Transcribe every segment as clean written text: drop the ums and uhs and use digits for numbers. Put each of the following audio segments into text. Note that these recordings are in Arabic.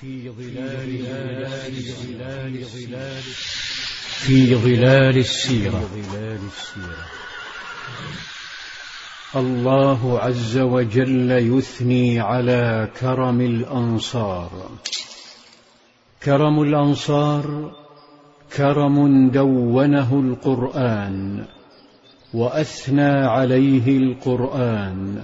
في ظلال السيرة. الله عز وجل يثني على كرم الأنصار. كرم الأنصار كرم دونه القرآن وأثنى عليه القرآن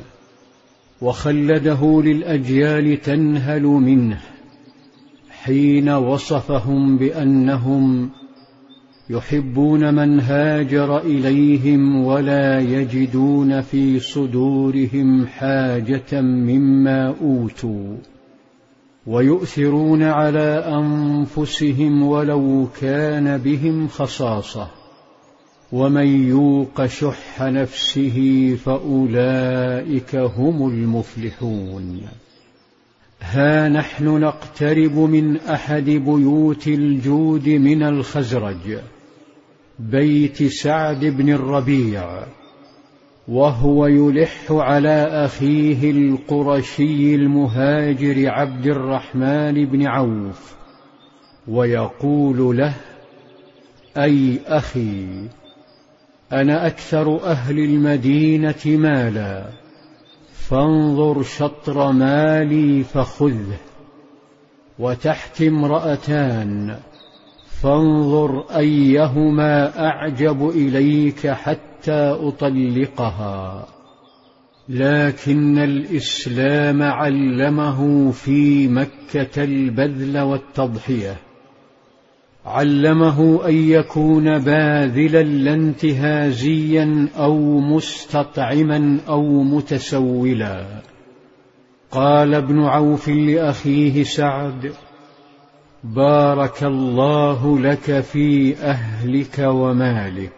وخلده للأجيال تنهل منه حين وصفهم بأنهم يحبون من هاجر إليهم ولا يجدون في صدورهم حاجة مما أوتوا ويؤثرون على أنفسهم ولو كان بهم خصاصة ومن يوق شح نفسه فأولئك هم المفلحون. ها نحن نقترب من أحد بيوت الجود من الخزرج، بيت سعد بن الربيع، وهو يلح على أخيه القرشي المهاجر عبد الرحمن بن عوف ويقول له: أي أخي، أنا أكثر أهل المدينة مالا، فانظر شطر مالي فخذه، وتحت امرأتان، فانظر أيهما أعجب إليك حتى أطلقها. لكن الإسلام علمه في مكة البذل والتضحية، علمه أن يكون باذلا لا انتهازيا أو مستطعما أو متسولا. قال ابن عوف لأخيه سعد: بارك الله لك في أهلك ومالك،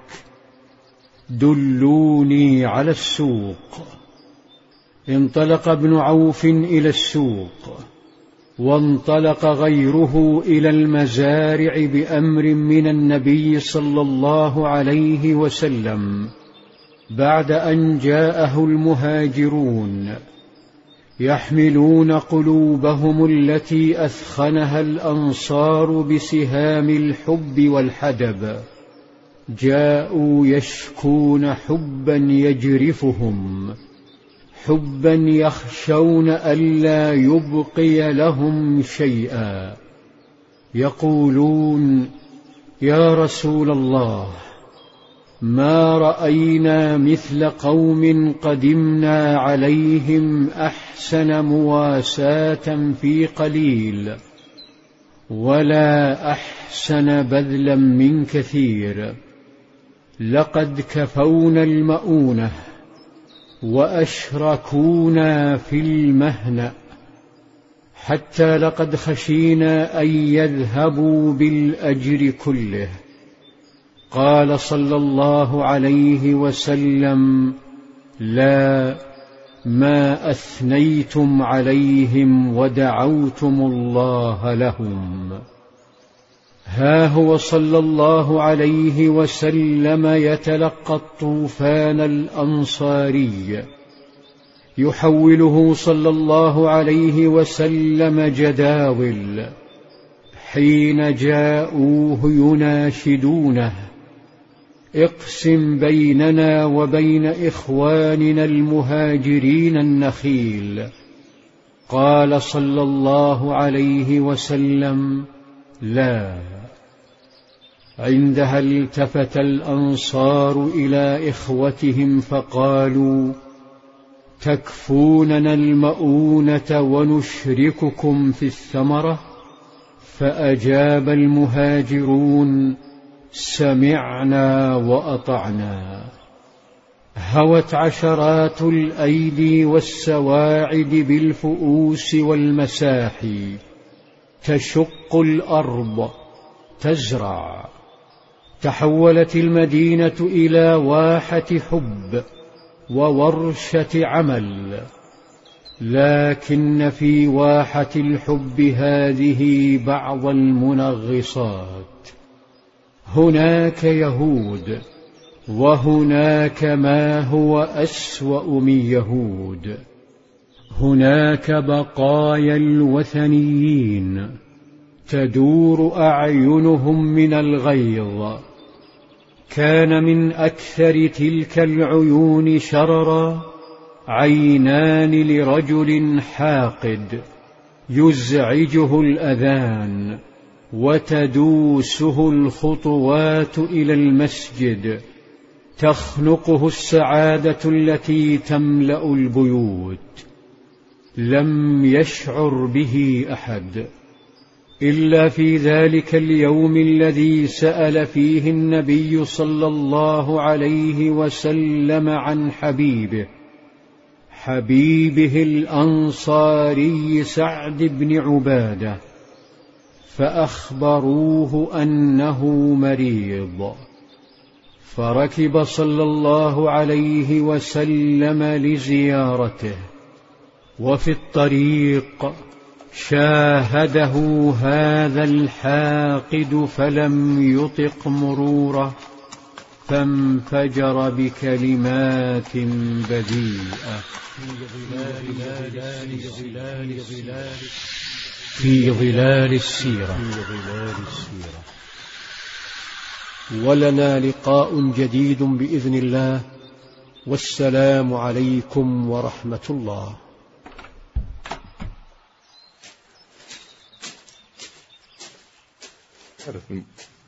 دلوني على السوق. انطلق ابن عوف إلى السوق، وانطلق غيره إلى المزارع بأمر من النبي صلى الله عليه وسلم بعد أن جاءه المهاجرون يحملون قلوبهم التي أثخنها الأنصار بسهام الحب والحدب. جاءوا يشكون حبا يجرفهم، حبا يخشون ألا يبقي لهم شيئا. يقولون: يا رسول الله، ما رأينا مثل قوم قدمنا عليهم أحسن مواساة في قليل، ولا أحسن بذلا من كثير. لقد كفونا المؤونة وأشركونا في المهنأ، حتى لقد خشينا أن يذهبوا بالأجر كله. قال صلى الله عليه وسلم: لا، ما أثنيتم عليهم ودعوتم الله لهم. ها هو صلى الله عليه وسلم يتلقى الطوفان الأنصاري، يحوله صلى الله عليه وسلم جداول، حين جاءوه يناشدونه: اقسم بيننا وبين إخواننا المهاجرين النخيل. قال صلى الله عليه وسلم: لا. عندها التفت الأنصار إلى إخوتهم فقالوا: تكفوننا المؤونة ونشرككم في الثمرة؟ فأجاب المهاجرون: سمعنا وأطعنا. هوت عشرات الأيدي والسواعد بالفؤوس والمساحي تشق الأرض تزرع. تحولت المدينة إلى واحة حب وورشة عمل، لكن في واحة الحب هذه بعض المنغصات. هناك يهود، وهناك ما هو أسوأ من يهود. هناك بقايا الوثنيين تدور أعينهم من الغيظ. كان من أكثر تلك العيون شررا عينان لرجل حاقد يزعجه الأذان وتدوسه الخطوات إلى المسجد، تخنقه السعادة التي تملأ البيوت. لم يشعر به أحد إلا في ذلك اليوم الذي سأل فيه النبي صلى الله عليه وسلم عن حبيبه الأنصاري سعد بن عبادة، فأخبروه أنه مريض، فركب صلى الله عليه وسلم لزيارته، وفي الطريق شاهده هذا الحاقد فلم يطق مروره، فانفجر بكلمات بذيئة في ظلال السيرة. ولنا لقاء جديد بإذن الله، والسلام عليكم ورحمة الله.